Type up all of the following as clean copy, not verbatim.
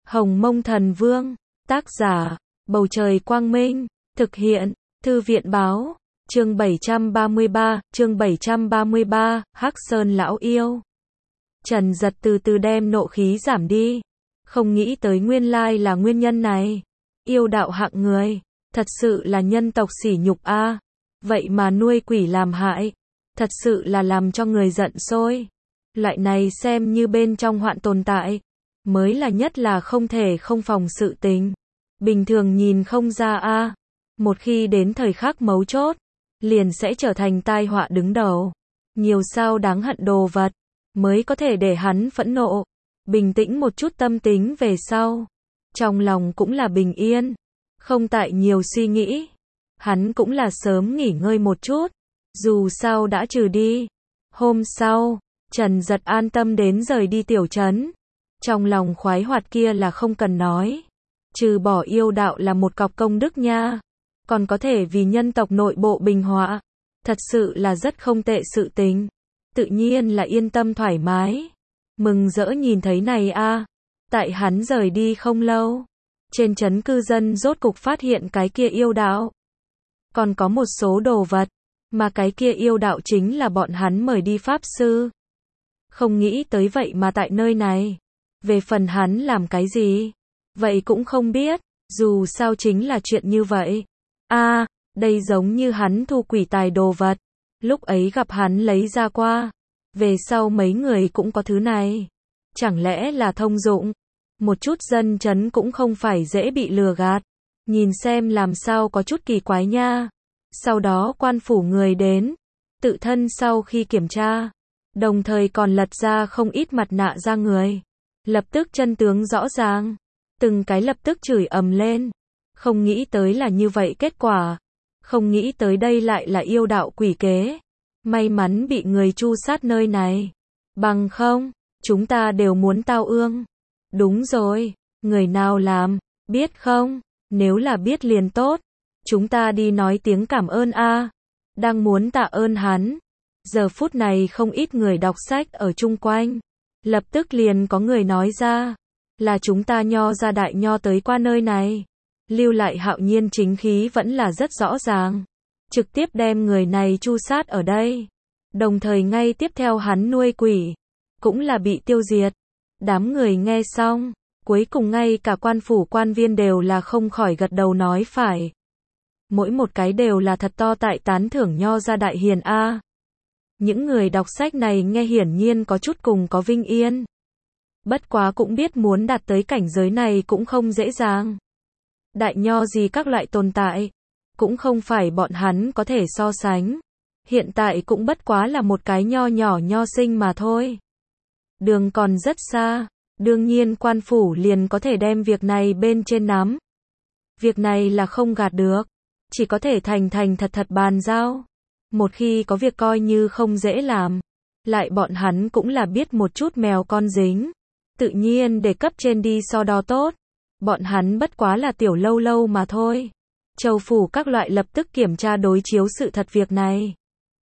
Hồng Mông Thần Vương, tác giả, Bầu Trời Quang Minh, thực hiện, Thư viện Báo, chương 733, Hắc Sơn Lão Yêu. Trần Giật từ từ đem nộ khí giảm đi, không nghĩ tới nguyên lai là nguyên nhân này. Yêu đạo hạng người, thật sự là nhân tộc sỉ nhục a, vậy mà nuôi quỷ làm hại, thật sự là làm cho người giận sôi. Loại này xem như bên trong hoạn tồn tại, mới là nhất là không thể không phòng sự tình. Bình thường nhìn không ra a, một khi đến thời khắc mấu chốt, liền sẽ trở thành tai họa đứng đầu. Nhiều sao đáng hận đồ vật, mới có thể để hắn phẫn nộ. Bình tĩnh một chút tâm tính về sau, trong lòng cũng là bình yên, không tại nhiều suy nghĩ. Hắn cũng là sớm nghỉ ngơi một chút, dù sao đã trừ đi. Hôm sau, Trần Giật an tâm đến rời đi tiểu trấn. Trong lòng khoái hoạt kia là không cần nói. Trừ bỏ yêu đạo là một cọc công đức nha, còn có thể vì nhân tộc nội bộ bình hòa, thật sự là rất không tệ sự tình. Tự nhiên là yên tâm thoải mái, mừng rỡ nhìn thấy này a. Tại hắn rời đi không lâu, trên trấn cư dân rốt cục phát hiện cái kia yêu đạo. Còn có một số đồ vật, mà cái kia yêu đạo chính là bọn hắn mời đi pháp sư. Không nghĩ tới vậy mà tại nơi này. Về phần hắn làm cái gì, vậy cũng không biết, dù sao chính là chuyện như vậy. A, đây giống như hắn thu quỷ tài đồ vật, lúc ấy gặp hắn lấy ra qua, về sau mấy người cũng có thứ này. Chẳng lẽ là thông dụng? Một chút dân trấn cũng không phải dễ bị lừa gạt, nhìn xem làm sao có chút kỳ quái nha. Sau đó quan phủ người đến, tự thân sau khi kiểm tra, đồng thời còn lật ra không ít mặt nạ ra người. Lập tức chân tướng rõ ràng, từng cái lập tức chửi ầm lên. Không nghĩ tới là như vậy kết quả, không nghĩ tới đây lại là yêu đạo quỷ kế. May mắn bị người tru sát nơi này, bằng không, chúng ta đều muốn tao ương. Đúng rồi, người nào làm, biết không? Nếu là biết liền tốt, chúng ta đi nói tiếng cảm ơn a. Đang muốn tạ ơn hắn, giờ phút này không ít người đọc sách ở chung quanh. Lập tức liền có người nói ra, là chúng ta Nho gia đại nho tới qua nơi này. Lưu lại hạo nhiên chính khí vẫn là rất rõ ràng. Trực tiếp đem người này tru sát ở đây. Đồng thời ngay tiếp theo hắn nuôi quỷ, cũng là bị tiêu diệt. Đám người nghe xong, cuối cùng ngay cả quan phủ quan viên đều là không khỏi gật đầu nói phải. Mỗi một cái đều là thật to tại tán thưởng Nho gia đại hiền a. Những người đọc sách này nghe hiển nhiên có chút cùng có vinh yên. Bất quá cũng biết muốn đạt tới cảnh giới này cũng không dễ dàng. Đại nho gì các loại tồn tại, cũng không phải bọn hắn có thể so sánh. Hiện tại cũng bất quá là một cái nho nhỏ nho sinh mà thôi. Đường còn rất xa, đương nhiên quan phủ liền có thể đem việc này bên trên nắm. Việc này là không gạt được, chỉ có thể thành thật bàn giao. Một khi có việc coi như không dễ làm, lại bọn hắn cũng là biết một chút mèo con dính, tự nhiên để cấp trên đi so đo tốt. Bọn hắn bất quá là tiểu lâu mà thôi. Châu phủ các loại lập tức kiểm tra đối chiếu sự thật việc này.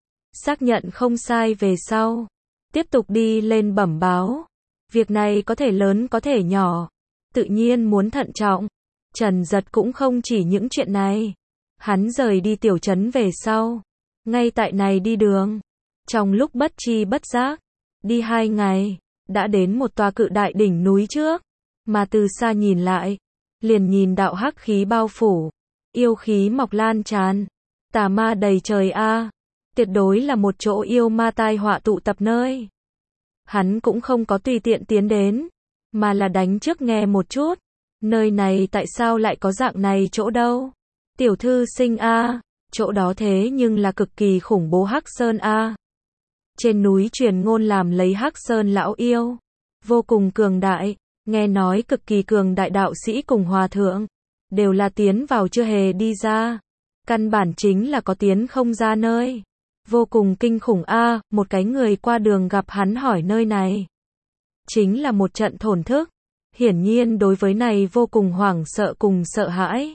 Xác nhận không sai về sau, tiếp tục đi lên bẩm báo. Việc này có thể lớn có thể nhỏ, tự nhiên muốn thận trọng. Trần Giật cũng không chỉ những chuyện này. Hắn rời đi tiểu trấn về sau, ngay tại này đi đường, trong lúc bất chi bất giác, đi 2 ngày, đã đến một tòa cự đại đỉnh núi trước, mà từ xa nhìn lại, liền nhìn đạo hắc khí bao phủ, yêu khí mọc lan tràn, tà ma đầy trời a, tuyệt đối là một chỗ yêu ma tai họa tụ tập nơi. Hắn cũng không có tùy tiện tiến đến, mà là đánh trước nghe một chút, nơi này tại sao lại có dạng này chỗ đâu? Tiểu thư sinh a. Chỗ đó thế nhưng là cực kỳ khủng bố Hắc Sơn a. Trên núi truyền ngôn làm lấy Hắc Sơn lão yêu, vô cùng cường đại, nghe nói cực kỳ cường đại đạo sĩ cùng hòa thượng, đều là tiến vào chưa hề đi ra. Căn bản chính là có tiến không ra nơi. Vô cùng kinh khủng a, một cái người qua đường gặp hắn hỏi nơi này. Chính là một trận thổn thức, hiển nhiên đối với này vô cùng hoảng sợ cùng sợ hãi.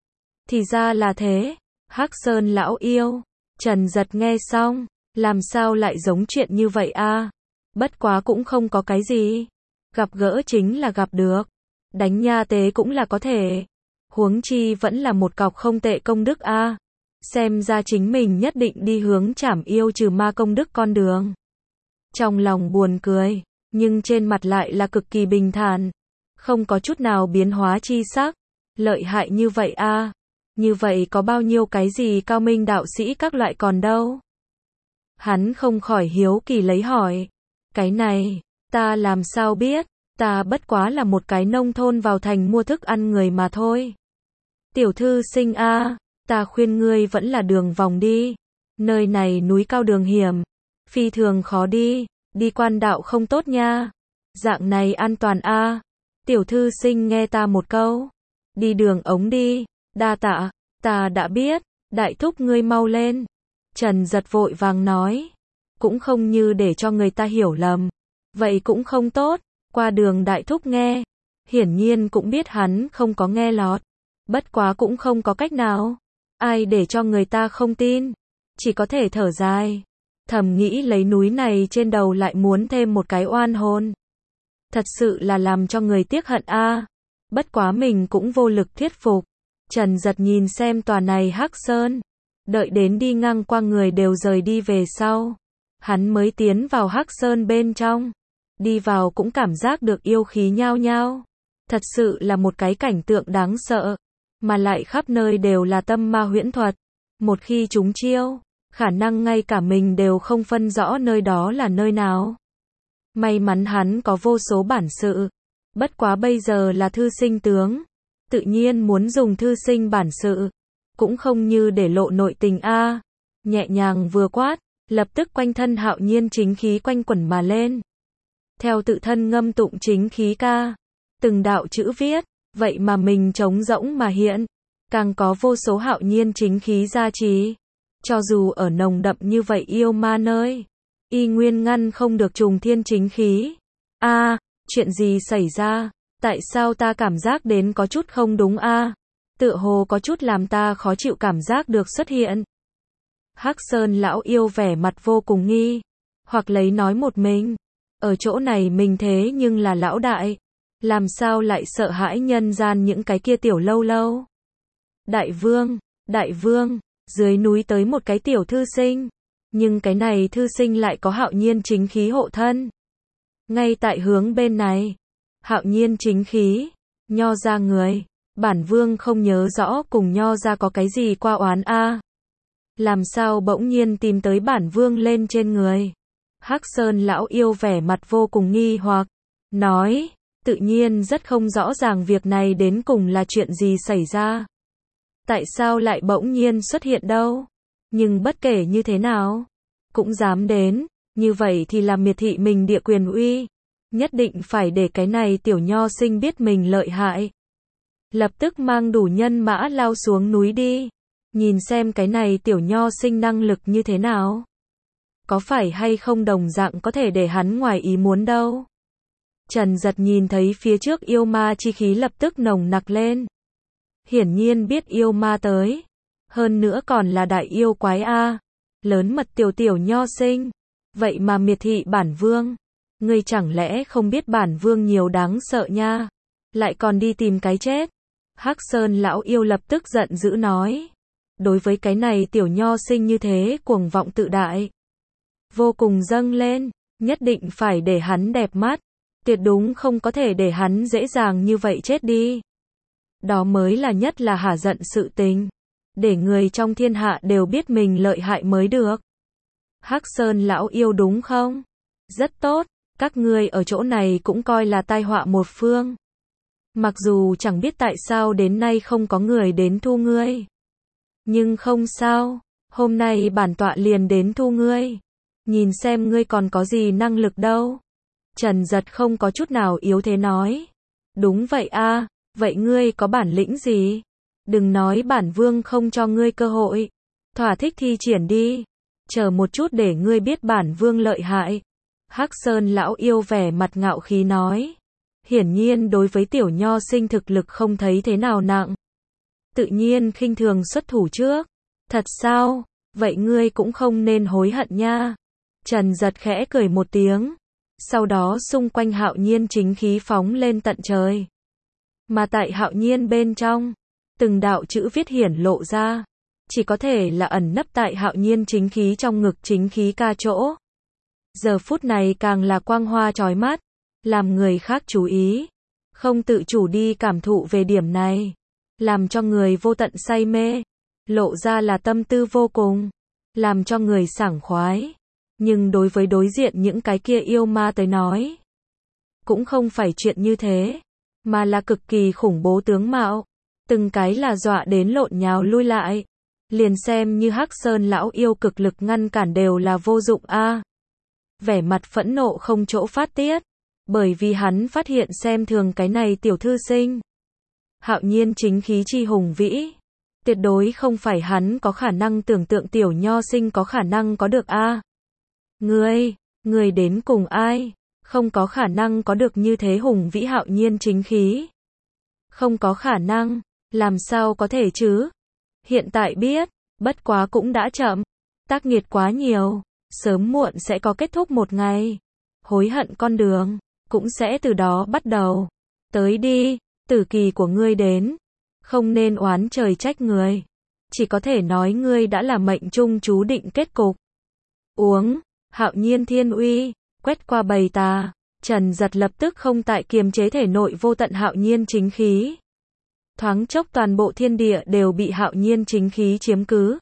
Thì ra là thế. Hắc Sơn lão yêu, Trần Giật nghe xong, làm sao lại giống chuyện như vậy a? Bất quá cũng không có cái gì, gặp gỡ chính là gặp được. đánh nha tế cũng là có thể. Huống chi vẫn là một cọc không tệ công đức a. Xem ra chính mình nhất định đi hướng trảm yêu trừ ma công đức con đường. Trong lòng buồn cười, nhưng trên mặt lại là cực kỳ bình thản, không có chút nào biến hóa chi sắc. Lợi hại như vậy a. Như vậy có bao nhiêu cái gì cao minh đạo sĩ các loại còn đâu? Hắn không khỏi hiếu kỳ lấy hỏi. Cái này, ta làm sao biết, ta bất quá là một cái nông thôn vào thành mua thức ăn người mà thôi. Tiểu thư sinh a, ta khuyên ngươi vẫn là đường vòng đi. Nơi này núi cao đường hiểm, phi thường khó đi, đi quan đạo không tốt nha. Dạng này an toàn a. Tiểu thư sinh nghe ta một câu. Đi đường ống đi, đa tạ, ta đã biết, đại thúc ngươi mau lên. Trần Giật vội vàng nói, cũng không như để cho người ta hiểu lầm. Vậy cũng không tốt, qua đường đại thúc nghe. Hiển nhiên cũng biết hắn không có nghe lọt. Bất quá cũng không có cách nào. Ai để cho người ta không tin. Chỉ có thể thở dài. Thầm nghĩ lấy núi này trên đầu lại muốn thêm một cái oan hồn. Thật sự là làm cho người tiếc hận a. Bất quá mình cũng vô lực thuyết phục. Trần Giật nhìn xem tòa này Hắc Sơn. Đợi đến đi ngang qua người đều rời đi về sau. Hắn mới tiến vào Hắc Sơn bên trong. Đi vào cũng cảm giác được yêu khí nhao nhao. Thật sự là một cái cảnh tượng đáng sợ. Mà lại khắp nơi đều là tâm ma huyễn thuật. Một khi chúng chiêu, khả năng ngay cả mình đều không phân rõ nơi đó là nơi nào. May mắn hắn có vô số bản sự. Bất quá bây giờ là thư sinh tướng. Tự nhiên muốn dùng thư sinh bản sự. Cũng không như để lộ nội tình a. Nhẹ nhàng vừa quát, lập tức quanh thân hạo nhiên chính khí quanh quẩn mà lên. Theo tự thân ngâm tụng chính khí ca. Từng đạo chữ viết, vậy mà mình trống rỗng mà hiện. Càng có vô số hạo nhiên chính khí gia trì. Cho dù ở nồng đậm như vậy yêu ma nơi, y nguyên ngăn không được trùng thiên chính khí. A, chuyện gì xảy ra? Tại sao ta cảm giác đến có chút không đúng a? Tựa hồ có chút làm ta khó chịu cảm giác được xuất hiện. Hắc Sơn lão yêu vẻ mặt vô cùng nghi, hoặc lấy nói một mình, ở chỗ này mình thế nhưng là lão đại, làm sao lại sợ hãi nhân gian những cái kia tiểu lâu lâu. Đại vương, dưới núi tới một cái tiểu thư sinh, nhưng cái này thư sinh lại có hạo nhiên chính khí hộ thân. Ngay tại hướng bên này, hạo nhiên chính khí, nho ra người, bản vương không nhớ rõ cùng nho ra có cái gì qua oán a. Làm sao bỗng nhiên tìm tới bản vương lên trên người. Hắc Sơn lão yêu vẻ mặt vô cùng nghi hoặc, nói, tự nhiên rất không rõ ràng việc này đến cùng là chuyện gì xảy ra. Tại sao lại bỗng nhiên xuất hiện đâu? Nhưng bất kể như thế nào, cũng dám đến, như vậy thì làm miệt thị mình địa quyền uy. Nhất định phải để cái này tiểu nho sinh biết mình lợi hại. Lập tức mang đủ nhân mã lao xuống núi đi. Nhìn xem cái này tiểu nho sinh năng lực như thế nào. Có phải hay không đồng dạng có thể để hắn ngoài ý muốn đâu. Trần Giật nhìn thấy phía trước yêu ma chi khí lập tức nồng nặc lên. Hiển nhiên biết yêu ma tới. Hơn nữa còn là đại yêu quái a. Lớn mật tiểu nho sinh. Vậy mà miệt thị bản vương. Ngươi chẳng lẽ không biết bản vương nhiều đáng sợ nha. Lại còn đi tìm cái chết. Hắc Sơn lão yêu lập tức giận dữ nói. Đối với cái này tiểu nho sinh như thế cuồng vọng tự đại. Vô cùng dâng lên. Nhất định phải để hắn đẹp mắt. Tuyệt đúng không có thể để hắn dễ dàng như vậy chết đi. Đó mới là nhất là hả giận sự tình. Để người trong thiên hạ đều biết mình lợi hại mới được. Hắc Sơn lão yêu đúng không? Rất tốt, các ngươi ở chỗ này cũng coi là tai họa một phương. Mặc dù chẳng biết tại sao đến nay không có người đến thu ngươi. Nhưng không sao, hôm nay bản tọa liền đến thu ngươi. Nhìn xem ngươi còn có gì năng lực đâu. Trần Giật không có chút nào yếu thế nói. Đúng vậy a, vậy ngươi có bản lĩnh gì? Đừng nói bản vương không cho ngươi cơ hội. Thỏa thích thi triển đi. Chờ một chút để ngươi biết bản vương lợi hại. Hắc Sơn lão yêu vẻ mặt ngạo khí nói. Hiển nhiên đối với tiểu nho sinh thực lực không thấy thế nào nặng. Tự nhiên khinh thường xuất thủ trước. Thật sao? Vậy ngươi cũng không nên hối hận nha. Trần Giật khẽ cười một tiếng. Sau đó xung quanh hạo nhiên chính khí phóng lên tận trời. Mà tại Hạo Nhiên bên trong, từng đạo chữ viết hiển lộ ra, chỉ có thể là ẩn nấp tại Hạo Nhiên chính khí trong ngực chính khí ca chỗ. Giờ phút này càng là quang hoa chói mắt, làm người khác chú ý, không tự chủ đi cảm thụ về điểm này, làm cho người vô tận say mê, lộ ra là tâm tư vô cùng, làm cho người sảng khoái. Nhưng đối với đối diện những cái kia yêu ma tới nói, cũng không phải chuyện như thế, mà là cực kỳ khủng bố tướng mạo, từng cái là dọa đến lộn nhào lui lại, liền xem như Hắc Sơn lão yêu cực lực ngăn cản đều là vô dụng a. Vẻ mặt phẫn nộ không chỗ phát tiết, bởi vì hắn phát hiện xem thường cái này tiểu thư sinh. Hạo Nhiên chính khí chi hùng vĩ, tuyệt đối không phải hắn có khả năng tưởng tượng tiểu nho sinh có khả năng có được a. Ngươi đến cùng ai? Không có khả năng có được như thế hùng vĩ Hạo Nhiên chính khí. Không có khả năng, làm sao có thể chứ? Hiện tại biết, bất quá cũng đã chậm. Tác nghiệt quá nhiều, sớm muộn sẽ có kết thúc một ngày. Hối hận con đường, cũng sẽ từ đó bắt đầu. Tới đi, tử kỳ của ngươi đến. Không nên oán trời trách người. Chỉ có thể nói ngươi đã là mệnh trung chú định kết cục. Uống, Hạo Nhiên thiên uy, quét qua bầy tà. Trần Giật lập tức không tại kiềm chế thể nội vô tận Hạo Nhiên chính khí. Thoáng chốc toàn bộ thiên địa đều bị Hạo Nhiên chính khí chiếm cứ.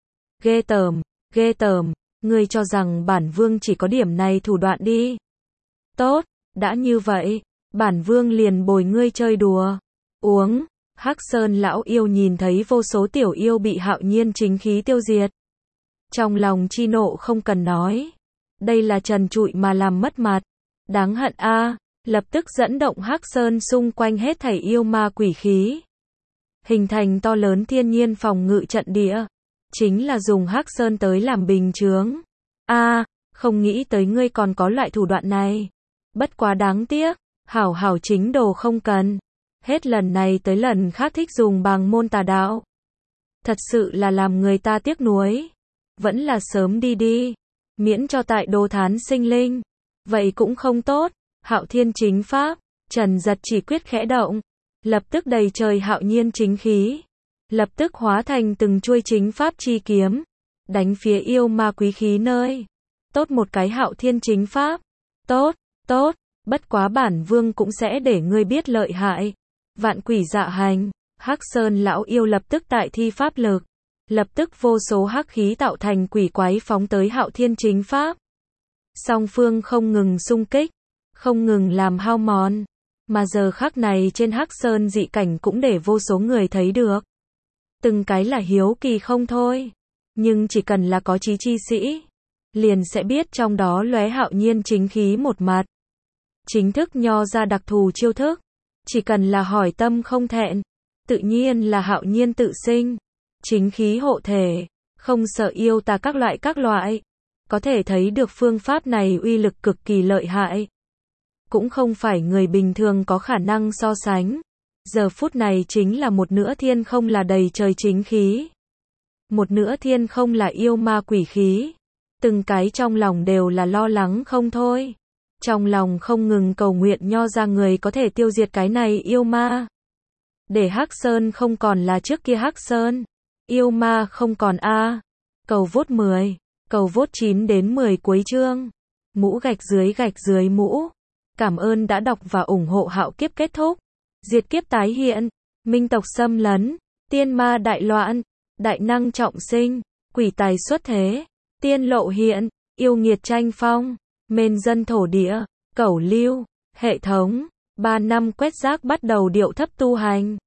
Ghê tởm, ngươi cho rằng bản vương chỉ có điểm này thủ đoạn đi. Tốt, đã như vậy, bản vương liền bồi ngươi chơi đùa. Uống, Hắc Sơn lão yêu nhìn thấy vô số tiểu yêu bị Hạo Nhiên chính khí tiêu diệt. Trong lòng chi nộ không cần nói. Đây là trần trụi mà làm mất mặt. Đáng hận a, lập tức dẫn động Hắc Sơn xung quanh hết thảy yêu ma quỷ khí. Hình thành to lớn thiên nhiên phòng ngự trận địa. Chính là dùng Hắc Sơn tới làm bình chướng. Không nghĩ tới ngươi còn có loại thủ đoạn này. Bất quá đáng tiếc, hảo chính đồ không cần. Hết lần này tới lần khác thích dùng bàng môn tà đạo. Thật sự là làm người ta tiếc nuối. Vẫn là sớm đi, miễn cho tại đồ thán sinh linh. Vậy cũng không tốt. Hạo Thiên chính pháp, Trần Giật chỉ quyết khẽ động, lập tức đầy trời Hạo Nhiên chính khí, lập tức hóa thành từng chuôi chính pháp chi kiếm, đánh phía yêu ma quý khí nơi. Tốt một cái Hạo Thiên chính pháp. Tốt, bất quá bản vương cũng sẽ để ngươi biết lợi hại. Vạn quỷ dạ hành, Hắc Sơn lão yêu lập tức tại thi pháp lực, lập tức vô số hắc khí tạo thành quỷ quái phóng tới Hạo Thiên chính pháp. Song phương không ngừng xung kích, không ngừng làm hao mòn, mà giờ khắc này trên Hắc Sơn dị cảnh cũng để vô số người thấy được. Từng cái là hiếu kỳ không thôi, nhưng chỉ cần là có trí chi sĩ, liền sẽ biết trong đó lóe Hạo Nhiên chính khí một mặt. Chính thức nho ra đặc thù chiêu thức, chỉ cần là hỏi tâm không thẹn, tự nhiên là Hạo Nhiên tự sinh, chính khí hộ thể, không sợ yêu tà các loại. Có thể thấy được phương pháp này uy lực cực kỳ lợi hại. Cũng không phải người bình thường có khả năng so sánh. Giờ phút này chính là một nửa thiên không là đầy trời chính khí. Một nửa thiên không là yêu ma quỷ khí. Từng cái trong lòng đều là lo lắng không thôi. Trong lòng không ngừng cầu nguyện nho ra người có thể tiêu diệt cái này yêu ma. Để Hắc Sơn không còn là trước kia Hắc Sơn. Yêu ma không còn Cầu vote 10. Cầu vote 9 đến 10 cuối chương. Mũ gạch dưới mũ. Cảm ơn đã đọc và ủng hộ Hạo Kiếp kết thúc. Diệt kiếp tái hiện. Minh tộc xâm lấn. Tiên ma đại loạn. Đại năng trọng sinh. Quỷ tài xuất thế. Tiên lộ hiện. Yêu nghiệt tranh phong. Mên dân thổ địa. Cẩu lưu. Hệ thống. 3 năm quét rác bắt đầu điệu thấp tu hành.